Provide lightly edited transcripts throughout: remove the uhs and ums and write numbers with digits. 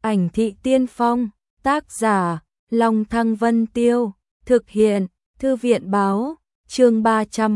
Ảnh thị tiên phong, tác giả, Long Thăng Vân Tiêu, thực hiện, Thư viện báo, chương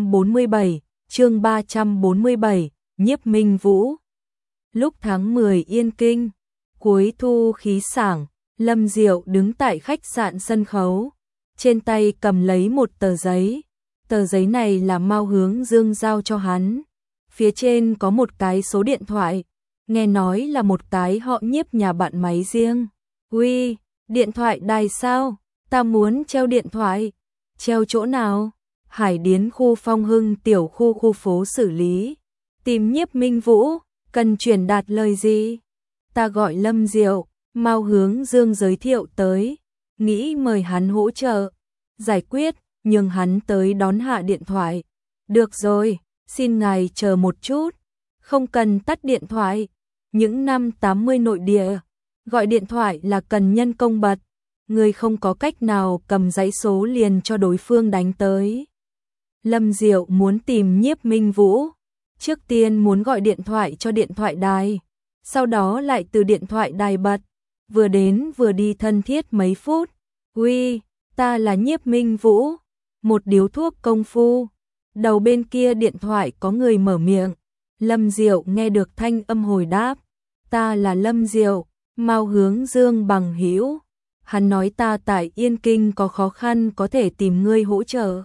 347, Nhiếp Minh Vũ. Lúc tháng 10 Yên Kinh, cuối thu khí sảng, Lâm Diệu đứng tại khách sạn sân khấu, trên tay cầm lấy một tờ giấy. Tờ giấy này là Mao Hướng Dương giao cho hắn. Phía trên có một cái số điện thoại, nghe nói là một cái họ Nhiếp nhà bạn máy riêng. Uy, điện thoại đài sao? Ta muốn treo điện thoại. Treo chỗ nào? Hải Điến khu Phong Hưng tiểu khu phố xử lý. Tìm Nhiếp Minh Vũ, cần truyền đạt lời gì? Ta gọi Lâm Diệu, Mao Hướng Dương giới thiệu tới, nghĩ mời hắn hỗ trợ giải quyết, nhưng hắn tới đón hạ điện thoại. Được rồi, xin ngài chờ một chút, không cần tắt điện thoại. Những năm 80 nội địa, gọi điện thoại là cần nhân công bật, người không có cách nào cầm dãy số liền cho đối phương đánh tới. Lâm Diệu muốn tìm Nhiếp Minh Vũ, trước tiên muốn gọi điện thoại cho điện thoại đài, sau đó lại từ điện thoại đài bật, vừa đến vừa đi thân thiết mấy phút. Uy, ta là Nhiếp Minh Vũ, một điếu thuốc công phu. Đầu bên kia điện thoại có người mở miệng. Lâm Diệu nghe được thanh âm hồi đáp, ta là Lâm Diệu, Mao Hướng Dương bằng hữu. Hắn nói ta tại Yên Kinh có khó khăn có thể tìm ngươi hỗ trợ.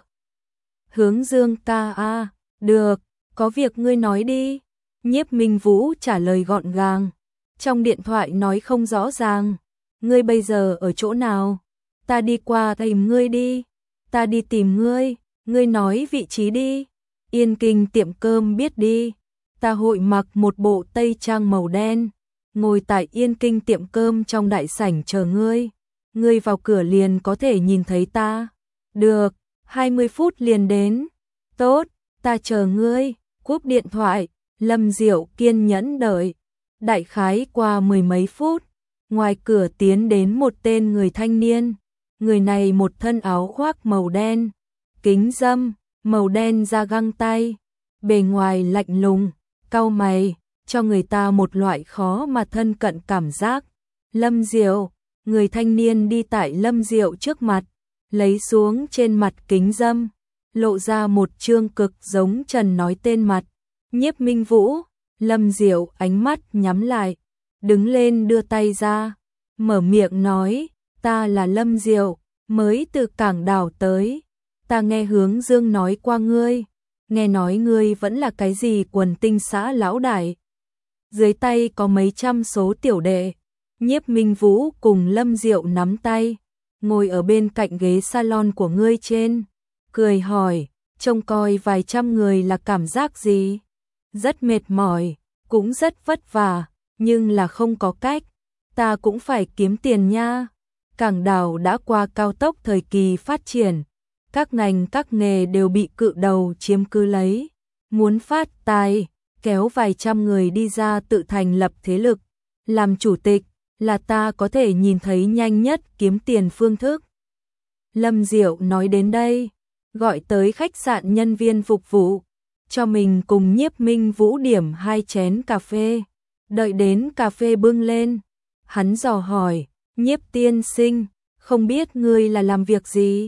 Hướng Dương ca a, được, có việc ngươi nói đi. Nhiếp Minh Vũ trả lời gọn gàng, trong điện thoại nói không rõ ràng. Ngươi bây giờ ở chỗ nào? Ta đi qua tìm ngươi đi. Ta đi tìm ngươi, ngươi nói vị trí đi. Yên Kinh tiệm cơm biết đi. Ta hội mặc một bộ tây trang màu đen, ngồi tại Yên Kinh tiệm cơm trong đại sảnh chờ ngươi. Ngươi vào cửa liền có thể nhìn thấy ta. Được, 20 phút liền đến. Tốt, ta chờ ngươi. Cúp điện thoại, Lâm Diệu kiên nhẫn đợi. Đại khái qua mười mấy phút, ngoài cửa tiến đến một tên người thanh niên. Người này một thân áo khoác màu đen, kính râm, màu đen da găng tay, bề ngoài lạnh lùng, cau mày, cho người ta một loại khó mà thân cận cảm giác. Lâm Diệu, người thanh niên đi tại Lâm Diệu trước mặt, lấy xuống trên mặt kính râm, lộ ra một trương cực giống Trần nói tên mặt. Nhiếp Minh Vũ. Lâm Diệu ánh mắt nhắm lại, đứng lên đưa tay ra, mở miệng nói, ta là Lâm Diệu, mới từ Cảng Đảo tới. Ta nghe Hướng Dương nói qua ngươi, nghe nói ngươi vẫn là cái gì quần tinh xã lão đại. Dưới tay có mấy trăm số tiểu đệ. Nhiếp Minh Vũ cùng Lâm Diệu nắm tay, ngồi ở bên cạnh ghế salon của ngươi trên, cười hỏi, trông coi vài trăm người là cảm giác gì? Rất mệt mỏi, cũng rất vất vả, nhưng là không có cách, ta cũng phải kiếm tiền nha. Cảng Đảo đã qua cao tốc thời kỳ phát triển, các ngành các nghề đều bị cự đầu chiếm cứ lấy. Muốn phát tài, kéo vài trăm người đi ra tự thành lập thế lực, làm chủ tịch, là ta có thể nhìn thấy nhanh nhất kiếm tiền phương thức. Lâm Diệu nói đến đây, gọi tới khách sạn nhân viên phục vụ, cho mình cùng Nhiếp Minh Vũ điểm 2 chén cà phê. Đợi đến cà phê bưng lên, hắn dò hỏi, Nhiếp tiên sinh, không biết ngươi là làm việc gì?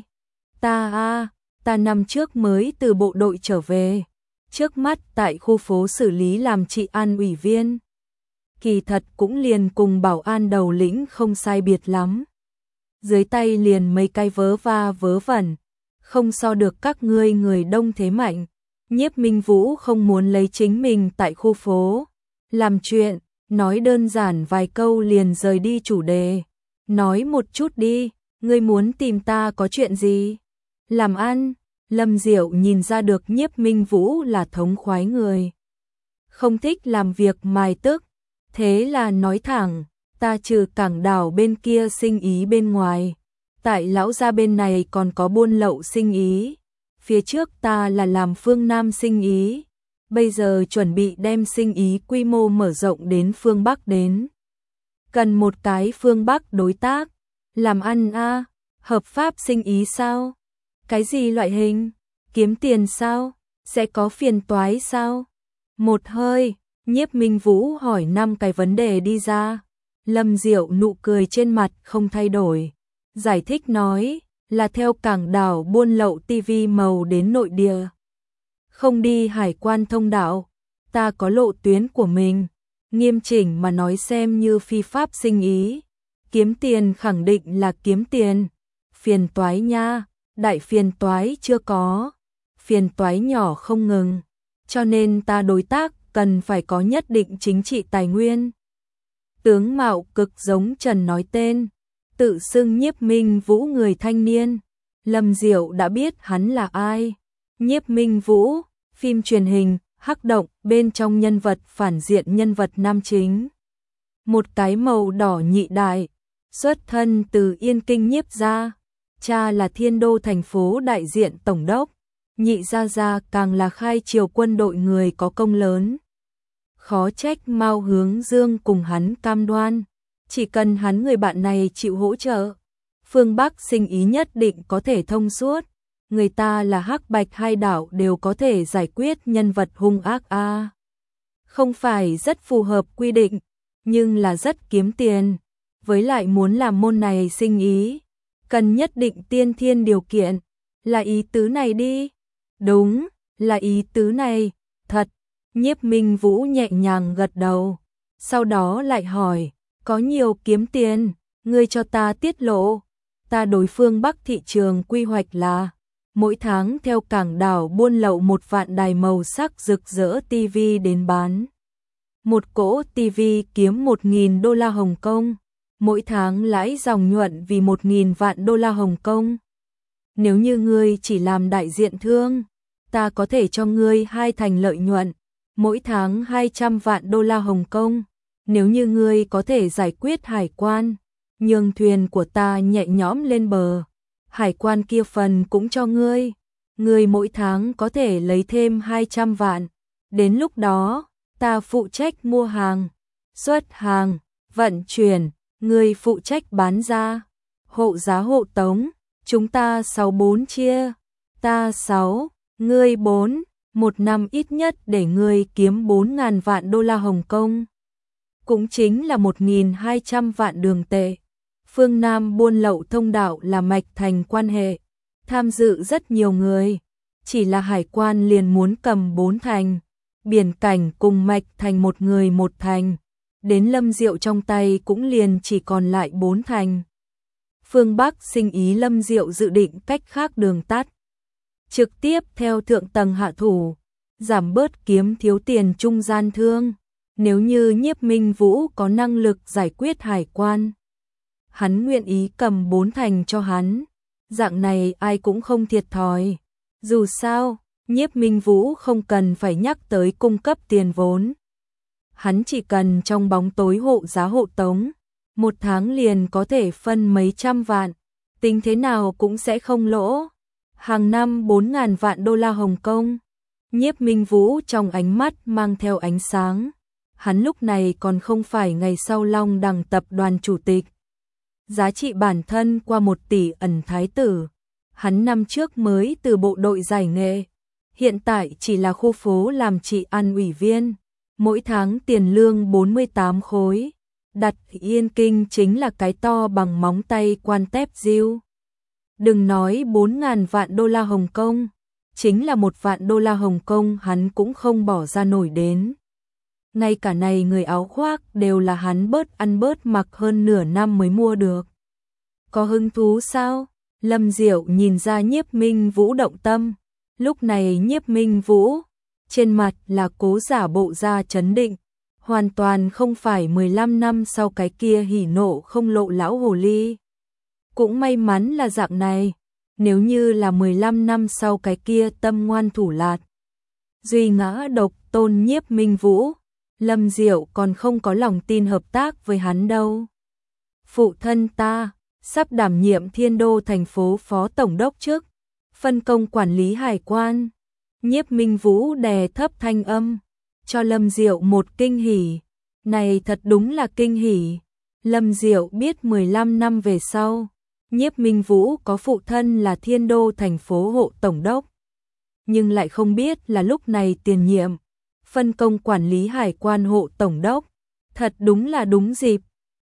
Ta năm trước mới từ bộ đội trở về, trước mắt tại khu phố xử lý làm trị an ủy viên. Kỳ thật cũng liền cùng bảo an đầu lĩnh không sai biệt lắm. Dưới tay liền mấy cái vớ va vớ vẩn, không so được các ngươi người đông thế mạnh. Nhiếp Minh Vũ không muốn lấy chính mình tại khu phố làm chuyện, nói đơn giản vài câu liền rời đi chủ đề. Nói một chút đi, ngươi muốn tìm ta có chuyện gì? Làm ăn. Lâm Diệu nhìn ra được Nhiếp Minh Vũ là thống khoái người, không thích làm việc mài tức, thế là nói thẳng, ta trừ Cảng Đảo bên kia sinh ý bên ngoài, tại lão gia bên này còn có buôn lậu sinh ý. Phía trước ta là làm phương Nam sinh ý, bây giờ chuẩn bị đem sinh ý quy mô mở rộng đến phương Bắc đến. Cần một cái phương Bắc đối tác, làm ăn a, hợp pháp sinh ý sao? Cái gì loại hình? Kiếm tiền sao? Sẽ có phiền toái sao? Một hơi, Nhiếp Minh Vũ hỏi 5 cái vấn đề đi ra. Lâm Diệu nụ cười trên mặt không thay đổi, giải thích nói, là theo cảng đảo buôn lậu TV màu đến nội địa. Không đi hải quan thông đạo, ta có lộ tuyến của mình, nghiêm chỉnh mà nói xem như phi pháp sinh ý. Kiếm tiền khẳng định là kiếm tiền, phiền toái nha, đại phiền toái chưa có, phiền toái nhỏ không ngừng, cho nên ta đối tác cần phải có nhất định chính trị tài nguyên. Tướng mạo cực giống Trần nói tên, tự xưng Nhiếp Minh Vũ người thanh niên. Lâm Diệu đã biết hắn là ai. Nhiếp Minh Vũ, phim truyền hình, hắc động, bên trong nhân vật phản diện nhân vật nam chính. Một cái màu đỏ nhị đại, xuất thân từ Yên Kinh Nhiếp gia, cha là Thiên Đô thành phố đại diện tổng đốc, nhị gia gia càng là khai triều quân đội người có công lớn. Khó trách Mao Hướng Dương cùng hắn cam đoan, chỉ cần hắn người bạn này chịu hỗ trợ, phương Bắc sinh ý nhất định có thể thông suốt. Người ta là hắc bạch hai đảo đều có thể giải quyết nhân vật hung ác a. Không phải rất phù hợp quy định, nhưng là rất kiếm tiền. Với lại muốn làm môn này sinh ý, cần nhất định tiên thiên điều kiện. Là ý tứ này đi. Đúng, là ý tứ này, thật. Nhiếp Minh Vũ nhẹ nhàng gật đầu. Sau đó lại hỏi, có nhiều kiếm tiền, ngươi cho ta tiết lộ. Ta đối phương Bắc thị trường quy hoạch là mỗi tháng theo cảng đảo buôn lậu 1 vạn đài màu sắc rực rỡ TV đến bán. Một cỗ TV kiếm 1.000 đô la Hồng Kông, mỗi tháng lãi dòng nhuận vì 1.000 vạn đô la Hồng Kông. Nếu như ngươi chỉ làm đại diện thương, ta có thể cho ngươi 2 thành lợi nhuận, mỗi tháng 200 vạn đô la Hồng Kông. Nếu như ngươi có thể giải quyết hải quan, nhường thuyền của ta nhẹ nhõm lên bờ, hải quan kia phần cũng cho ngươi. Ngươi mỗi tháng có thể lấy thêm 200 vạn. Đến lúc đó, ta phụ trách mua hàng, xuất hàng, vận chuyển, ngươi phụ trách bán ra, hộ giá hộ tống, chúng ta 6-4 chia, ta 6, ngươi 4, một năm ít nhất để ngươi kiếm 4.000 vạn đô la Hồng Kông. Cũng chính là 1.200 vạn đường tệ. Phương Nam buôn lậu thông đạo là mạch thành quan hệ, tham dự rất nhiều người, chỉ là hải quan liền muốn cầm 4 thành, biển cảnh cùng mạch thành một người một thành, đến Lâm Diệu trong tay cũng liền chỉ còn lại 4 thành. Phương Bắc sinh ý Lâm Diệu dự định cách khác đường tắt, trực tiếp theo thượng tầng hạ thủ, giảm bớt kiếm thiếu tiền trung gian thương. Nếu như Nhiếp Minh Vũ có năng lực giải quyết hải quan, hắn nguyện ý cầm 4 thành cho hắn, dạng này ai cũng không thiệt thòi. Dù sao, Nhiếp Minh Vũ không cần phải nhắc tới cung cấp tiền vốn. Hắn chỉ cần trong bóng tối hộ giá hộ tống, 1 tháng liền có thể phân mấy trăm vạn, tính thế nào cũng sẽ không lỗ. Hàng năm 4.000 vạn đô la Hồng Kông. Nhiếp Minh Vũ trong ánh mắt mang theo ánh sáng. Hắn lúc này còn không phải ngày sau Long Đằng tập đoàn chủ tịch. Giá trị bản thân qua 1 tỷ ẩn thái tử. Hắn năm trước mới từ bộ đội giải nghệ, hiện tại chỉ là khu phố làm trị an ủy viên, mỗi tháng tiền lương 48 khối. Đặt Yên Kinh chính là cái to bằng móng tay quan tép diêu. Đừng nói 4.000 vạn đô la Hồng Kông, chính là 1 vạn đô la Hồng Kông hắn cũng không bỏ ra nổi đến. Ngay cả này người áo khoác đều là hắn bớt ăn bớt mặc hơn nửa năm mới mua được. Có hứng thú sao? Lâm Diệu nhìn ra Nhiếp Minh Vũ động tâm. Lúc này Nhiếp Minh Vũ trên mặt là cố giả bộ ra trấn định, hoàn toàn không phải 15 năm sau cái kia hỉ nộ không lộ lão hồ ly. Cũng may mắn là dạng này, nếu như là 15 năm sau cái kia tâm ngoan thủ lạt, duy ngã độc tôn Nhiếp Minh Vũ, Lâm Diệu còn không có lòng tin hợp tác với hắn đâu. Phụ thân ta sắp đảm nhiệm Thiên Đô thành phố phó tổng đốc chức, phân công quản lý hải quan. Nhiếp Minh Vũ đè thấp thanh âm, cho Lâm Diệu một kinh hỉ. Này thật đúng là kinh hỉ. Lâm Diệu biết 15 năm về sau, Nhiếp Minh Vũ có phụ thân là Thiên Đô thành phố hộ tổng đốc, nhưng lại không biết là lúc này tiền nhiệm phân công quản lý hải quan hộ tổng đốc, thật đúng là đúng dịp.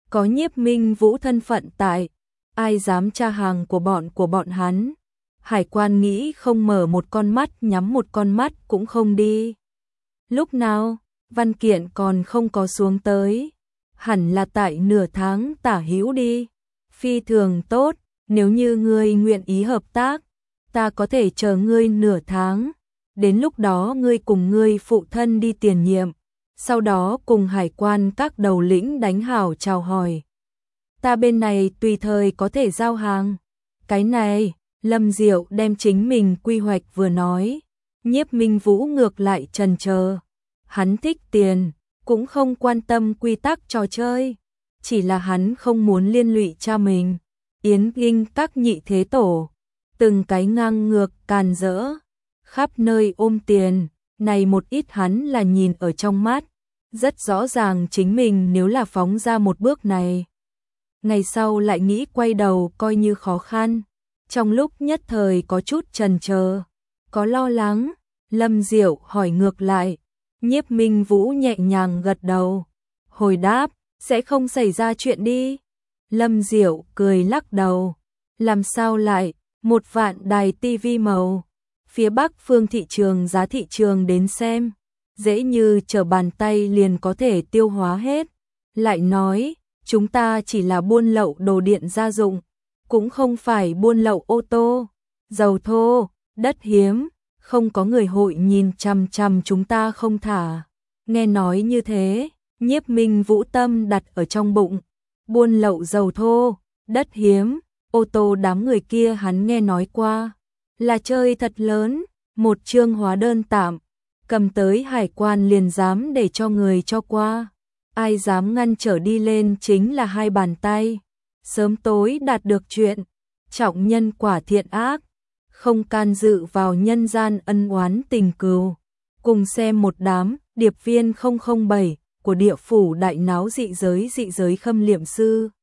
có Nhiếp Minh Vũ thân phận tại, ai dám tra hàng của bọn hắn. Hải quan nghĩ không mở một con mắt nhắm một con mắt cũng không đi. Lúc nào, văn kiện còn không có xuống tới. Hẳn là tại nửa tháng tả hữu đi. Phi thường tốt, nếu như ngươi nguyện ý hợp tác, ta có thể chờ ngươi nửa tháng. Đến lúc đó ngươi cùng ngươi phụ thân đi tiền nhiệm, sau đó cùng hải quan các đầu lĩnh đánh hảo chào hỏi. Ta bên này tùy thời có thể giao hàng. Cái này, Lâm Diệu đem chính mình quy hoạch vừa nói. Nhiếp Minh Vũ ngược lại chần chờ. Hắn thích tiền, cũng không quan tâm quy tắc trò chơi. Chỉ là hắn không muốn liên lụy cha mình. Yến Kinh các nhị thế tổ, từng cái ngang ngược càn rỡ, khắp nơi ôm tiền, này một ít hắn là nhìn ở trong mắt, rất rõ ràng chính mình nếu là phóng ra một bước này. Ngày sau lại nghĩ quay đầu coi như khó khăn, trong lúc nhất thời có chút chần chờ, có lo lắng, Lâm Diệu hỏi ngược lại, Nhiếp Minh Vũ nhẹ nhàng gật đầu, hồi đáp, sẽ không xảy ra chuyện đi. Lâm Diệu cười lắc đầu, làm sao lại, 1 vạn đài tivi màu, phía Bắc phương thị trường giá thị trường đến xem, dễ như trở bàn tay liền có thể tiêu hóa hết. Lại nói, chúng ta chỉ là buôn lậu đồ điện gia dụng, cũng không phải buôn lậu ô tô, dầu thô, đất hiếm, không có người hội nhìn chằm chằm chúng ta không thả. Nghe nói như thế, Nhiếp Minh Vũ tâm đặt ở trong bụng, buôn lậu dầu thô, đất hiếm, ô tô đám người kia hắn nghe nói qua, là chơi thật lớn, một chương hóa đơn tạm, cầm tới hải quan liền dám để cho người cho qua, ai dám ngăn trở đi lên chính là 2 bàn tay, sớm tối đạt được chuyện, trọng nhân quả thiện ác, không can dự vào nhân gian ân oán tình cừu. Cùng xem một đám điệp viên 007 của địa phủ đại náo dị giới khâm liệm sư.